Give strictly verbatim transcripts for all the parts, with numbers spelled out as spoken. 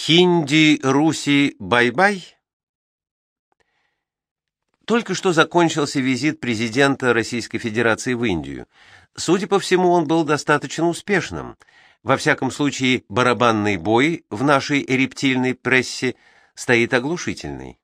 Хинди, Руси, бай-бай? Только что закончился визит президента Российской Федерации в Индию. Судя по всему, он был достаточно успешным. Во всяком случае, барабанный бой в нашей рептильной прессе стоит оглушительный.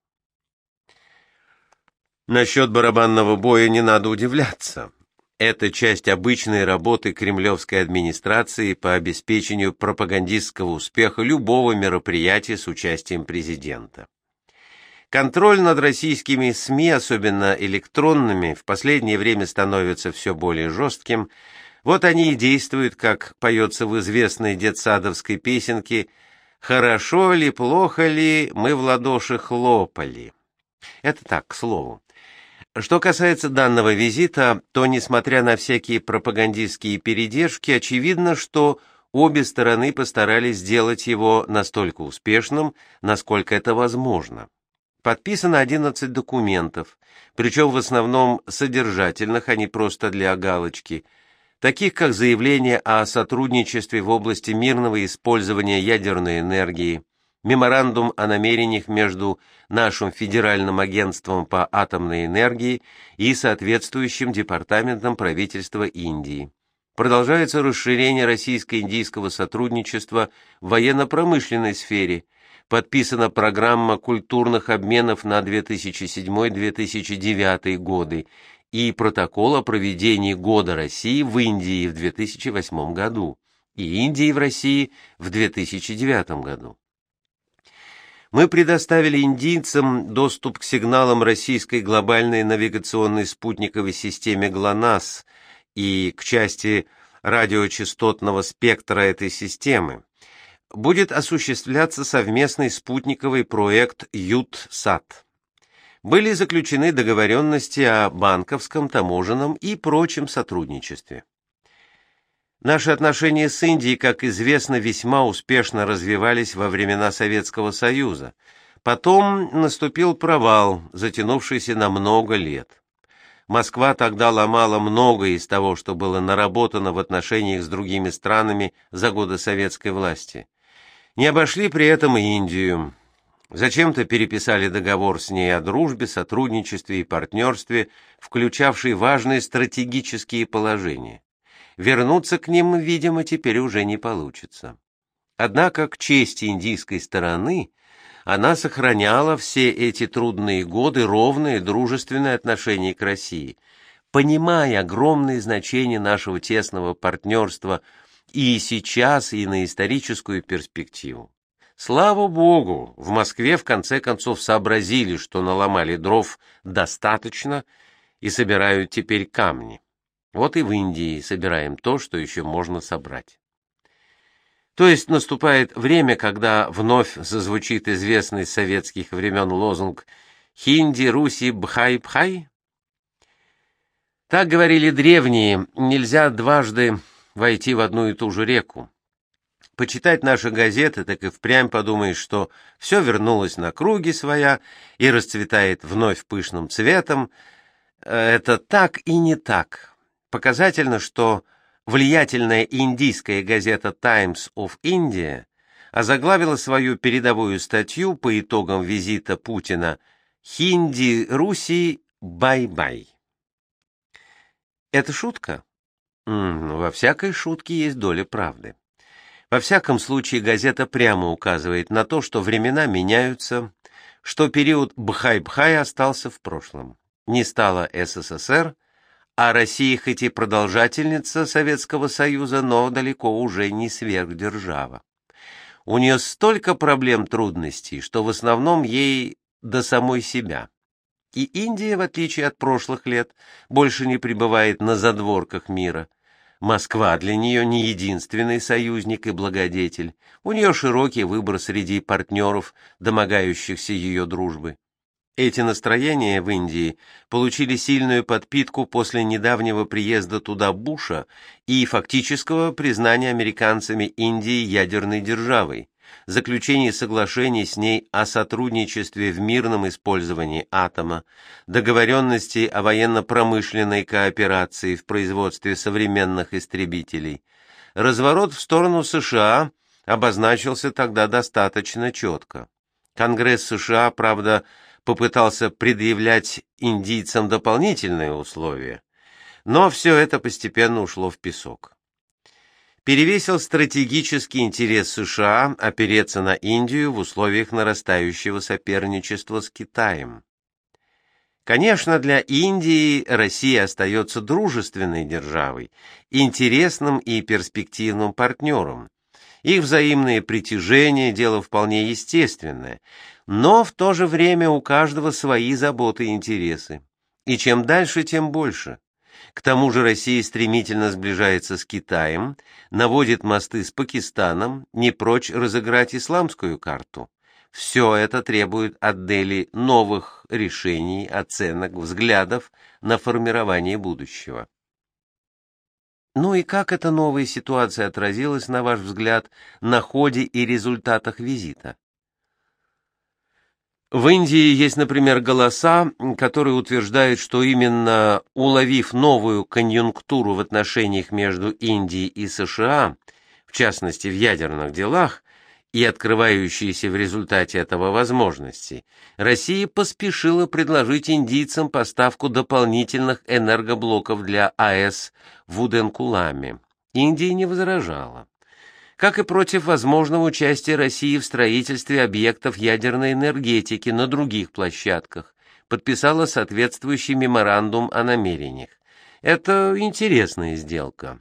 Насчет барабанного боя не надо удивляться. Это часть обычной работы кремлевской администрации по обеспечению пропагандистского успеха любого мероприятия с участием президента. Контроль над российскими СМИ, особенно электронными, в последнее время становится все более жестким. Вот они и действуют, как поется в известной детсадовской песенке «Хорошо ли, плохо ли, мы в ладоши хлопали». Это так, к слову. Что касается данного визита, то, несмотря на всякие пропагандистские передержки, очевидно, что обе стороны постарались сделать его настолько успешным, насколько это возможно. Подписано одиннадцать документов, причем в основном содержательных, а не просто для галочки, таких как заявление о сотрудничестве в области мирного использования ядерной энергии, меморандум о намерениях между нашим Федеральным агентством по атомной энергии и соответствующим департаментом правительства Индии. Продолжается расширение российско-индийского сотрудничества в военно-промышленной сфере. Подписана программа культурных обменов на две тысячи седьмой — две тысячи девятый годы и протокол о проведении Года России в Индии в две тысячи восьмом году и Индии в России в две тысячи девятом году. Мы предоставили индийцам доступ к сигналам российской глобальной навигационной спутниковой системе ГЛОНАСС и к части радиочастотного спектра этой системы. Будет осуществляться совместный спутниковый проект ЮТСАТ. Были заключены договоренности о банковском, таможенном и прочем сотрудничестве. Наши отношения с Индией, как известно, весьма успешно развивались во времена Советского Союза. Потом наступил провал, затянувшийся на много лет. Москва тогда ломала многое из того, что было наработано в отношениях с другими странами за годы советской власти. Не обошли при этом и Индию. Зачем-то переписали договор с ней о дружбе, сотрудничестве и партнерстве, включавший важные стратегические положения. Вернуться к ним, видимо, теперь уже не получится. Однако, к чести индийской стороны, она сохраняла все эти трудные годы ровное дружественное отношение к России, понимая огромное значение нашего тесного партнерства и сейчас, и на историческую перспективу. Слава Богу, в Москве в конце концов сообразили, что наломали дров достаточно и собирают теперь камни. Вот и в Индии собираем то, что еще можно собрать. То есть наступает время, когда вновь зазвучит известный с советских времен лозунг «Хинди, Руси, бхай-бхай». Так говорили древние, нельзя дважды войти в одну и ту же реку. Почитать наши газеты, так и впрямь подумаешь, что все вернулось на круги своя и расцветает вновь пышным цветом. Это так и не так. Показательно, что влиятельная индийская газета Times of India озаглавила свою передовую статью по итогам визита Путина «Хинди, Руси, бай-бай». Это шутка? М-м, во всякой шутке есть доля правды. Во всяком случае, газета прямо указывает на то, что времена меняются, что период бхай-бхай остался в прошлом. Не стало СССР, а Россия хоть и продолжательница Советского Союза, но далеко уже не сверхдержава. У нее столько проблем, трудностей, что в основном ей до самой себя. И Индия, в отличие от прошлых лет, больше не пребывает на задворках мира. Москва для нее не единственный союзник и благодетель. У нее широкий выбор среди партнеров, домогающихся ее дружбы. Эти настроения в Индии получили сильную подпитку после недавнего приезда туда Буша и фактического признания американцами Индии ядерной державой, заключения соглашений с ней о сотрудничестве в мирном использовании атома, договоренности о военно-промышленной кооперации в производстве современных истребителей, разворот в сторону США обозначился тогда достаточно четко. Конгресс США, правда, попытался предъявлять индийцам дополнительные условия, но все это постепенно ушло в песок. Перевесил стратегический интерес США опереться на Индию в условиях нарастающего соперничества с Китаем. Конечно, для Индии Россия остается дружественной державой, интересным и перспективным партнером. Их взаимные притяжения – дело вполне естественное, но в то же время у каждого свои заботы и интересы. И чем дальше, тем больше. К тому же Россия стремительно сближается с Китаем, наводит мосты с Пакистаном, не прочь разыграть исламскую карту. Все это требует от Дели новых решений, оценок, взглядов на формирование будущего. Ну и как эта новая ситуация отразилась, на ваш взгляд, на ходе и результатах визита? В Индии есть, например, голоса, которые утверждают, что именно уловив новую конъюнктуру в отношениях между Индией и США, в частности в ядерных делах, и открывающиеся в результате этого возможности, Россия поспешила предложить индийцам поставку дополнительных энергоблоков для АЭС в Уденкуламе. Индия не возражала. Как и против возможного участия России в строительстве объектов ядерной энергетики на других площадках, подписала соответствующий меморандум о намерениях. Это интересная сделка.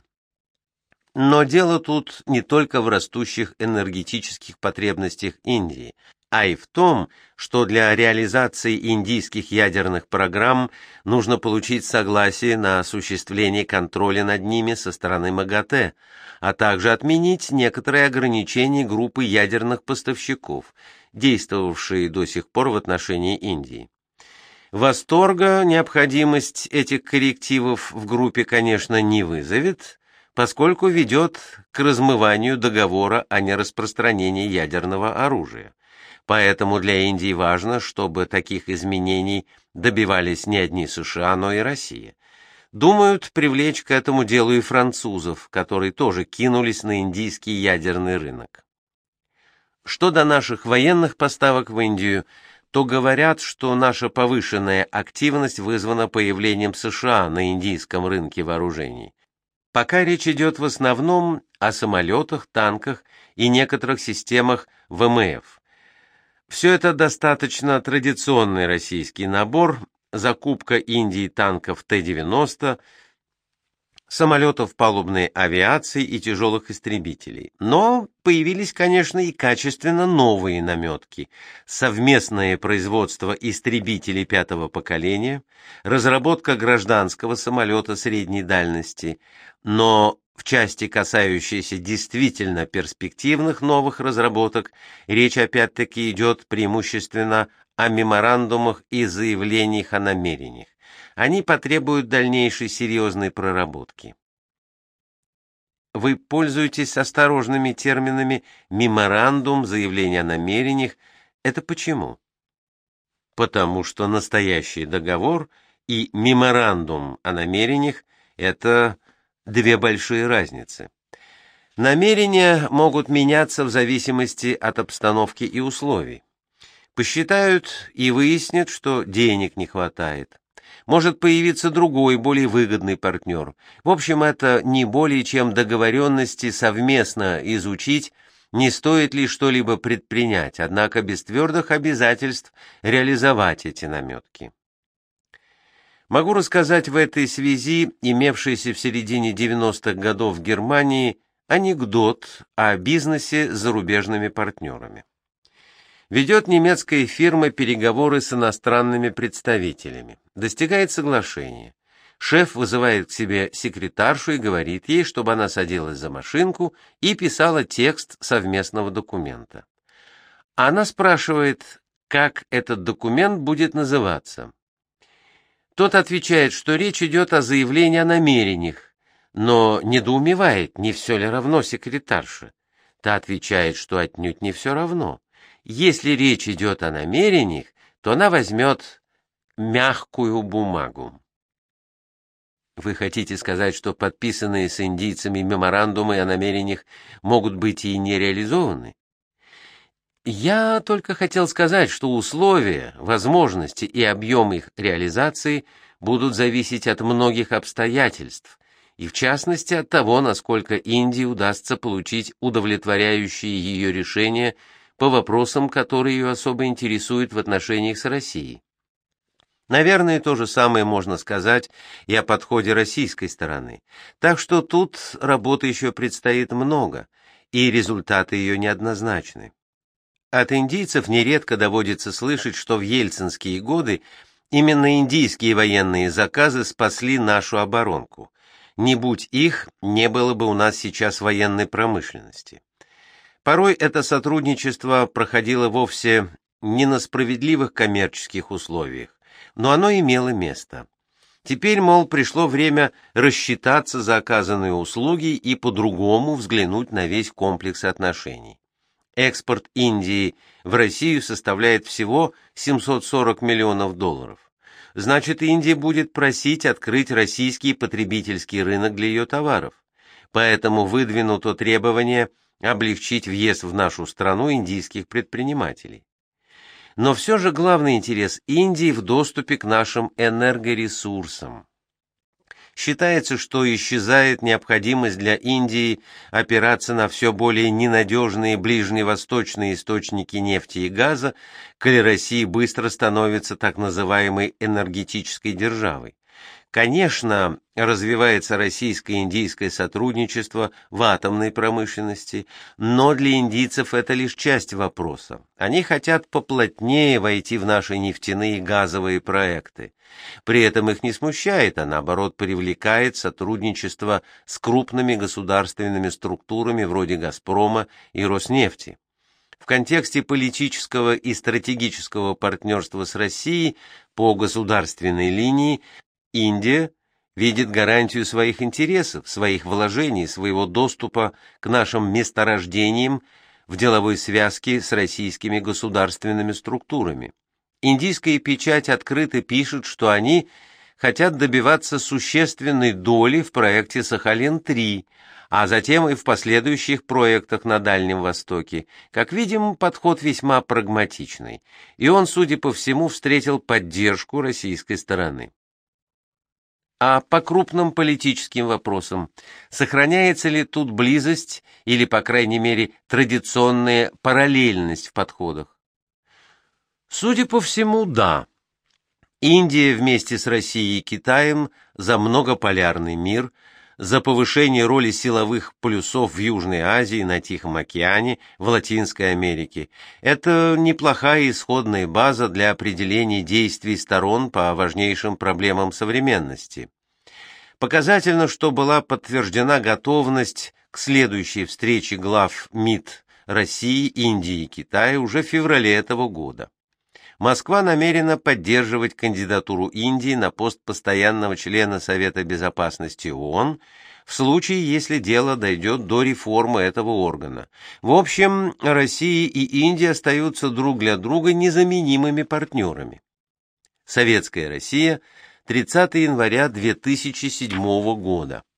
Но дело тут не только в растущих энергетических потребностях Индии, а и в том, что для реализации индийских ядерных программ нужно получить согласие на осуществление контроля над ними со стороны МАГАТЭ, а также отменить некоторые ограничения группы ядерных поставщиков, действовавшие до сих пор в отношении Индии. Восторга необходимость этих коррективов в группе, конечно, не вызовет, поскольку ведет к размыванию договора о нераспространении ядерного оружия. Поэтому для Индии важно, чтобы таких изменений добивались не одни США, но и Россия. Думают привлечь к этому делу и французов, которые тоже кинулись на индийский ядерный рынок. Что до наших военных поставок в Индию, то говорят, что наша повышенная активность вызвана появлением США на индийском рынке вооружений. Пока речь идет в основном о самолетах, танках и некоторых системах ВМФ. Все это достаточно традиционный российский набор: закупка Индии танков Т девяносто, самолетов палубной авиации и тяжелых истребителей. Но появились, конечно, и качественно новые наметки: совместное производство истребителей пятого поколения, разработка гражданского самолета средней дальности, но в части, касающейся действительно перспективных новых разработок, речь опять-таки идет преимущественно о меморандумах и заявлениях о намерениях. Они потребуют дальнейшей серьезной проработки. Вы пользуетесь осторожными терминами «меморандум», «заявление о намерениях». Это почему? Потому что настоящий договор и меморандум о намерениях – это две большие разницы. Намерения могут меняться в зависимости от обстановки и условий. Посчитают и выяснят, что денег не хватает. Может появиться другой, более выгодный партнер. В общем, это не более чем договоренности совместно изучить, не стоит ли что-либо предпринять, однако без твердых обязательств реализовать эти наметки. Могу рассказать в этой связи имевшийся в середине девяностых годов в Германии анекдот о бизнесе с зарубежными партнерами. Ведет немецкая фирма переговоры с иностранными представителями. Достигает соглашения. Шеф вызывает к себе секретаршу и говорит ей, чтобы она садилась за машинку и писала текст совместного документа. Она спрашивает, как этот документ будет называться. Тот отвечает, что речь идет о заявлении о намерениях, но недоумевает, не все ли равно секретарше. Та отвечает, что отнюдь не все равно. Если речь идет о намерениях, то она возьмет мягкую бумагу. Вы хотите сказать, что подписанные с индийцами меморандумы о намерениях могут быть и не реализованы? Я только хотел сказать, что условия, возможности и объем их реализации будут зависеть от многих обстоятельств, и в частности от того, насколько Индии удастся получить удовлетворяющие ее решения по вопросам, которые ее особо интересуют в отношениях с Россией. Наверное, то же самое можно сказать и о подходе российской стороны. Так что тут работы еще предстоит много, и результаты ее неоднозначны. От индийцев нередко доводится слышать, что в ельцинские годы именно индийские военные заказы спасли нашу оборонку. Не будь их, не было бы у нас сейчас военной промышленности. Порой это сотрудничество проходило вовсе не на справедливых коммерческих условиях, но оно имело место. Теперь, мол, пришло время рассчитаться за оказанные услуги и по-другому взглянуть на весь комплекс отношений. Экспорт Индии в Россию составляет всего семьсот сорок миллионов долларов. Значит, Индия будет просить открыть российский потребительский рынок для ее товаров. Поэтому выдвинуто требование облегчить въезд в нашу страну индийских предпринимателей. Но все же главный интерес Индии в доступе к нашим энергоресурсам. Считается, что исчезает необходимость для Индии опираться на все более ненадежные ближневосточные источники нефти и газа, коли Россия быстро становится так называемой энергетической державой. Конечно, развивается российско-индийское сотрудничество в атомной промышленности, но для индийцев это лишь часть вопроса. Они хотят поплотнее войти в наши нефтяные и газовые проекты. При этом их не смущает, а наоборот привлекает сотрудничество с крупными государственными структурами вроде «Газпрома» и «Роснефти». В контексте политического и стратегического партнерства с Россией по государственной линии Индия видит гарантию своих интересов, своих вложений, своего доступа к нашим месторождениям в деловой связке с российскими государственными структурами. Индийская печать открыто пишет, что они хотят добиваться существенной доли в проекте Сахалин-три, а затем и в последующих проектах на Дальнем Востоке. Как видим, подход весьма прагматичный, и он, судя по всему, встретил поддержку российской стороны. А по крупным политическим вопросам сохраняется ли тут близость или, по крайней мере, традиционная параллельность в подходах? Судя по всему, да. Индия вместе с Россией и Китаем за многополярный мир, за повышение роли силовых полюсов в Южной Азии, на Тихом океане, в Латинской Америке. Это неплохая исходная база для определения действий сторон по важнейшим проблемам современности. Показательно, что была подтверждена готовность к следующей встрече глав МИД России, Индии и Китая уже в феврале этого года. Москва намерена поддерживать кандидатуру Индии на пост постоянного члена Совета Безопасности ООН в случае, если дело дойдет до реформы этого органа. В общем, Россия и Индия остаются друг для друга незаменимыми партнерами. Советская Россия, тридцатого января две тысячи седьмого года.